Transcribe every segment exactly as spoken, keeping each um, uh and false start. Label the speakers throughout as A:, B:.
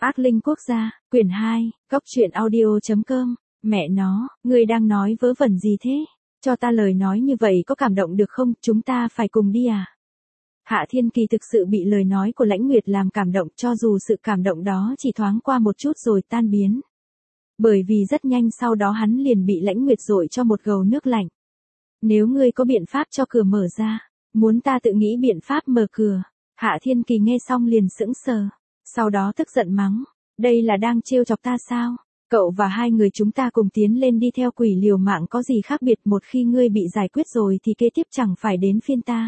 A: Ác linh quốc gia, quyển hai, cốc truyện audio.com, mẹ nó, ngươi đang nói vớ vẩn gì thế? Cho ta lời nói như vậy có cảm động được không, chúng ta phải cùng đi à? Hạ Thiên Kỳ thực sự bị lời nói của Lãnh Nguyệt làm cảm động, cho dù sự cảm động đó chỉ thoáng qua một chút rồi tan biến. Bởi vì rất nhanh sau đó hắn liền bị Lãnh Nguyệt dội cho một gầu nước lạnh. Nếu ngươi có biện pháp cho cửa mở ra, muốn ta tự nghĩ biện pháp mở cửa. Hạ Thiên Kỳ nghe xong liền sững sờ, sau đó tức giận mắng, đây là đang trêu chọc ta sao? Cậu và hai người chúng ta cùng tiến lên đi theo quỷ liều mạng có gì khác biệt, một khi ngươi bị giải quyết rồi thì kế tiếp chẳng phải đến phiên ta.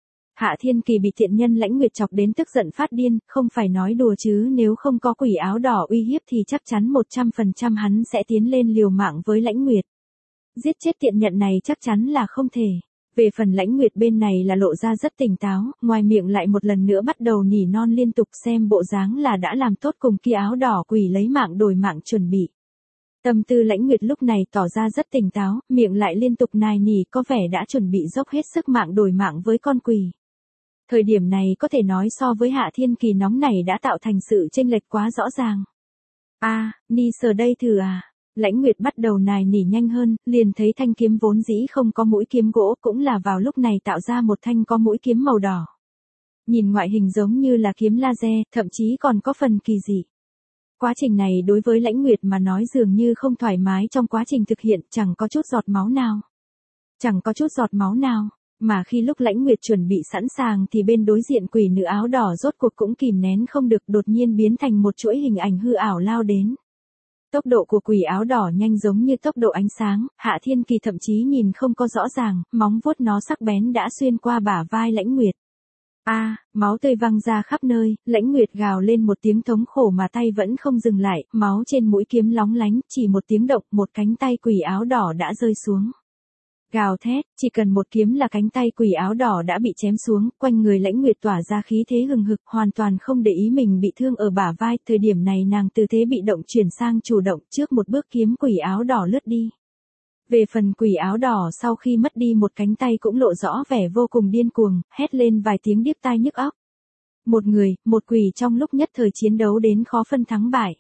A: Hạ Thiên Kỳ bị thiện nhân Lãnh Nguyệt chọc đến tức giận phát điên, không phải nói đùa chứ, nếu không có quỷ áo đỏ uy hiếp thì chắc chắn một trăm phần trăm hắn sẽ tiến lên liều mạng với Lãnh Nguyệt. Giết chết thiện nhân này chắc chắn là không thể. Về phần Lãnh Nguyệt bên này là lộ ra rất tỉnh táo, ngoài miệng lại một lần nữa bắt đầu nỉ non liên tục, xem bộ dáng là đã làm tốt cùng kia áo đỏ quỷ lấy mạng đổi mạng chuẩn bị. Tâm tư Lãnh Nguyệt lúc này tỏ ra rất tỉnh táo, miệng lại liên tục nài nỉ, có vẻ đã chuẩn bị dốc hết sức mạng đổi mạng với con quỷ. Thời điểm này có thể nói so với Hạ Thiên Kỳ nóng này đã tạo thành sự chênh lệch quá rõ ràng. A, à, Ni sờ đây thử à. Lãnh Nguyệt bắt đầu nài nỉ nhanh hơn, liền thấy thanh kiếm vốn dĩ không có mũi kiếm gỗ, cũng là vào lúc này tạo ra một thanh có mũi kiếm màu đỏ. Nhìn ngoại hình giống như là kiếm laser, thậm chí còn có phần kỳ dị. Quá trình này đối với Lãnh Nguyệt mà nói dường như không thoải mái trong quá trình thực hiện, chẳng có chút giọt máu nào. Chẳng có chút giọt máu nào, mà khi lúc Lãnh Nguyệt chuẩn bị sẵn sàng thì bên đối diện quỷ nữ áo đỏ rốt cuộc cũng kìm nén không được, đột nhiên biến thành một chuỗi hình ảnh hư ảo lao đến. Tốc độ của quỷ áo đỏ nhanh giống như tốc độ ánh sáng, Hạ Thiên Kỳ thậm chí nhìn không có rõ ràng, móng vuốt nó sắc bén đã xuyên qua bả vai Lãnh Nguyệt. A, à, máu tươi văng ra khắp nơi, Lãnh Nguyệt gào lên một tiếng thống khổ mà tay vẫn không dừng lại, máu trên mũi kiếm lóng lánh, chỉ một tiếng động, một cánh tay quỷ áo đỏ đã rơi xuống. Gào thét, chỉ cần một kiếm là cánh tay quỷ áo đỏ đã bị chém xuống, quanh người Lãnh Nguyệt tỏa ra khí thế hừng hực, hoàn toàn không để ý mình bị thương ở bả vai, thời điểm này nàng từ thế bị động chuyển sang chủ động, trước một bước kiếm quỷ áo đỏ lướt đi. Về phần quỷ áo đỏ sau khi mất đi một cánh tay cũng lộ rõ vẻ vô cùng điên cuồng, hét lên vài tiếng điếc tai nhức óc. Một người, một quỷ trong lúc nhất thời chiến đấu đến khó phân thắng bại.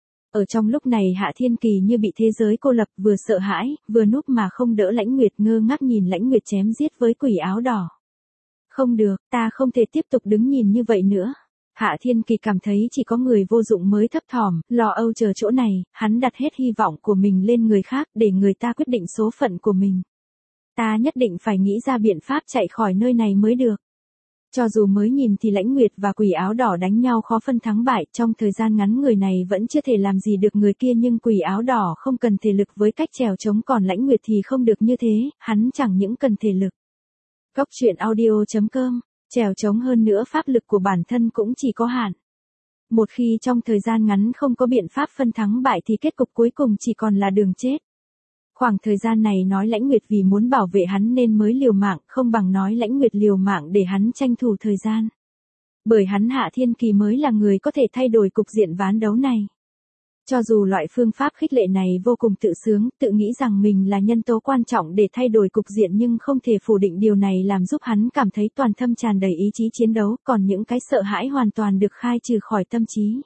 A: Ở trong lúc này Hạ Thiên Kỳ như bị thế giới cô lập, vừa sợ hãi, vừa núp mà không đỡ Lãnh Nguyệt, ngơ ngác nhìn Lãnh Nguyệt chém giết với quỷ áo đỏ. Không được, ta không thể tiếp tục đứng nhìn như vậy nữa. Hạ Thiên Kỳ cảm thấy chỉ có người vô dụng mới thấp thỏm, lo âu chờ chỗ này, hắn đặt hết hy vọng của mình lên người khác để người ta quyết định số phận của mình. Ta nhất định phải nghĩ ra biện pháp chạy khỏi nơi này mới được. Cho dù mới nhìn thì Lãnh Nguyệt và quỷ áo đỏ đánh nhau khó phân thắng bại, trong thời gian ngắn người này vẫn chưa thể làm gì được người kia, nhưng quỷ áo đỏ không cần thể lực với cách trèo trống, còn Lãnh Nguyệt thì không được như thế, hắn chẳng những cần thể lực. Cốc truyện audio.com, trèo trống hơn nữa pháp lực của bản thân cũng chỉ có hạn. Một khi trong thời gian ngắn không có biện pháp phân thắng bại thì kết cục cuối cùng chỉ còn là đường chết. Khoảng thời gian này nói Lãnh Nguyệt vì muốn bảo vệ hắn nên mới liều mạng, không bằng nói Lãnh Nguyệt liều mạng để hắn tranh thủ thời gian. Bởi hắn Hạ Thiên Kỳ mới là người có thể thay đổi cục diện ván đấu này. Cho dù loại phương pháp khích lệ này vô cùng tự sướng, tự nghĩ rằng mình là nhân tố quan trọng để thay đổi cục diện, nhưng không thể phủ định điều này làm giúp hắn cảm thấy toàn tâm tràn đầy ý chí chiến đấu, còn những cái sợ hãi hoàn toàn được khai trừ khỏi tâm trí.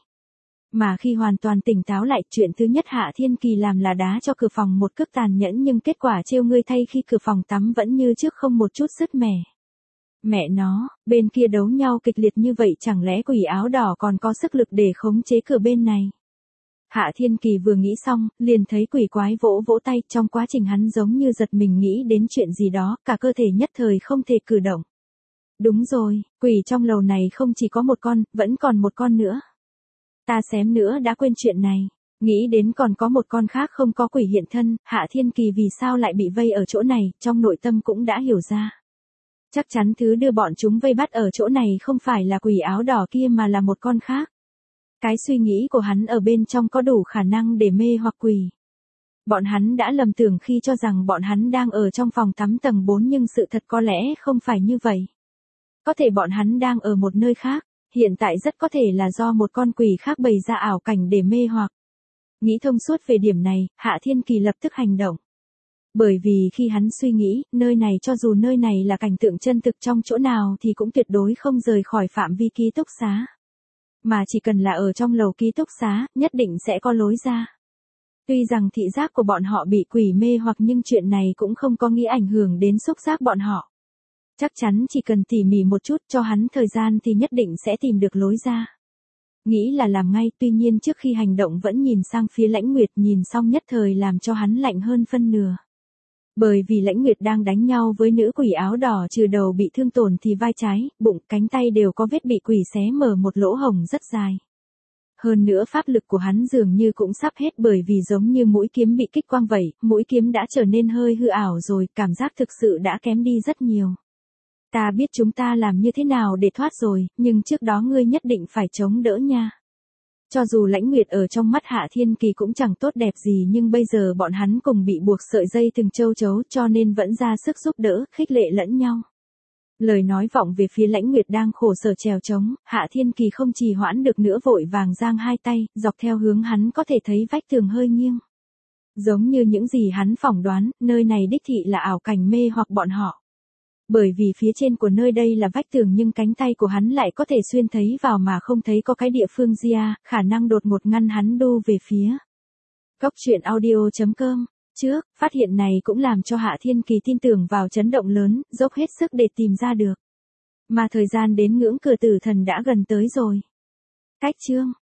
A: Mà khi hoàn toàn tỉnh táo lại, chuyện thứ nhất Hạ Thiên Kỳ làm là đá cho cửa phòng một cước tàn nhẫn, nhưng kết quả trêu ngươi thay, khi cửa phòng tắm vẫn như trước không một chút sứt mẻ. Mẹ nó, bên kia đấu nhau kịch liệt như vậy chẳng lẽ quỷ áo đỏ còn có sức lực để khống chế cửa bên này? Hạ Thiên Kỳ vừa nghĩ xong, liền thấy quỷ quái vỗ vỗ tay, trong quá trình hắn giống như giật mình nghĩ đến chuyện gì đó, cả cơ thể nhất thời không thể cử động. Đúng rồi, quỷ trong lầu này không chỉ có một con, vẫn còn một con nữa. Ta xém nữa đã quên chuyện này, nghĩ đến còn có một con khác không có quỷ hiện thân, Hạ Thiên Kỳ vì sao lại bị vây ở chỗ này, trong nội tâm cũng đã hiểu ra. Chắc chắn thứ đưa bọn chúng vây bắt ở chỗ này không phải là quỷ áo đỏ kia mà là một con khác. Cái suy nghĩ của hắn ở bên trong có đủ khả năng để mê hoặc quỷ. Bọn hắn đã lầm tưởng khi cho rằng bọn hắn đang ở trong phòng tắm tầng bốn, nhưng sự thật có lẽ không phải như vậy. Có thể bọn hắn đang ở một nơi khác. Hiện tại rất có thể là do một con quỷ khác bày ra ảo cảnh để mê hoặc. Nghĩ thông suốt về điểm này, Hạ Thiên Kỳ lập tức hành động. Bởi vì khi hắn suy nghĩ, nơi này cho dù nơi này là cảnh tượng chân thực trong chỗ nào thì cũng tuyệt đối không rời khỏi phạm vi ký túc xá. Mà chỉ cần là ở trong lầu ký túc xá, nhất định sẽ có lối ra. Tuy rằng thị giác của bọn họ bị quỷ mê hoặc nhưng chuyện này cũng không có nghĩa ảnh hưởng đến xúc giác bọn họ. Chắc chắn chỉ cần tỉ mỉ một chút cho hắn thời gian thì nhất định sẽ tìm được lối ra. Nghĩ là làm ngay, tuy nhiên trước khi hành động vẫn nhìn sang phía Lãnh Nguyệt, nhìn xong nhất thời làm cho hắn lạnh hơn phân nửa. Bởi vì Lãnh Nguyệt đang đánh nhau với nữ quỷ áo đỏ, trừ đầu bị thương tổn thì vai trái, bụng, cánh tay đều có vết bị quỷ xé mở một lỗ hổng rất dài. Hơn nữa pháp lực của hắn dường như cũng sắp hết, bởi vì giống như mũi kiếm bị kích quang vậy, mũi kiếm đã trở nên hơi hư ảo rồi, cảm giác thực sự đã kém đi rất nhiều. Ta biết chúng ta làm như thế nào để thoát rồi, nhưng trước đó ngươi nhất định phải chống đỡ nha. Cho dù Lãnh Nguyệt ở trong mắt Hạ Thiên Kỳ cũng chẳng tốt đẹp gì, nhưng bây giờ bọn hắn cùng bị buộc sợi dây từng châu chấu, cho nên vẫn ra sức giúp đỡ, khích lệ lẫn nhau. Lời nói vọng về phía Lãnh Nguyệt đang khổ sở trèo trống, Hạ Thiên Kỳ không trì hoãn được nữa, vội vàng giang hai tay, dọc theo hướng hắn có thể thấy vách tường hơi nghiêng. Giống như những gì hắn phỏng đoán, nơi này đích thị là ảo cảnh mê hoặc bọn họ. Bởi vì phía trên của nơi đây là vách tường nhưng cánh tay của hắn lại có thể xuyên thấy vào mà không thấy có cái địa phương gì à, khả năng đột ngột ngăn hắn đu về phía. Cốc truyện audio chấm com. Trước, phát hiện này cũng làm cho Hạ Thiên Kỳ tin tưởng vào chấn động lớn, dốc hết sức để tìm ra được. Mà thời gian đến ngưỡng cửa tử thần đã gần tới rồi. Cách chương